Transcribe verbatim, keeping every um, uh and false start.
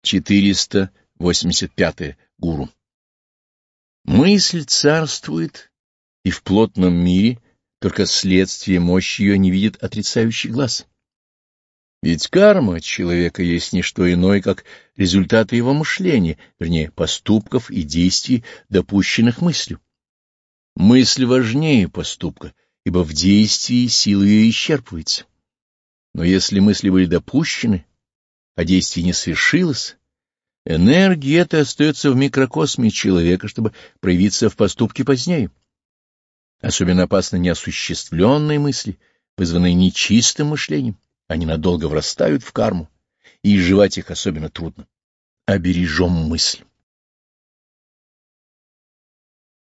четыреста восемьдесят пятое. Гуру. Мысль царствует, и в плотном мире только следствие мощи ее не видит отрицающий глаз. Ведь карма человека есть не что иное, как результаты его мышления, вернее, поступков и действий, допущенных мыслью. Мысль важнее поступка, ибо в действии сила ее исчерпывается. Но если мысли были допущены, а действие не совершилось, энергия эта остается в микрокосме человека, чтобы проявиться в поступке позднее. Особенно опасны неосуществленные мысли, вызванные нечистым мышлением. Они надолго врастают в карму, и изживать их особенно трудно. Обережем мысль.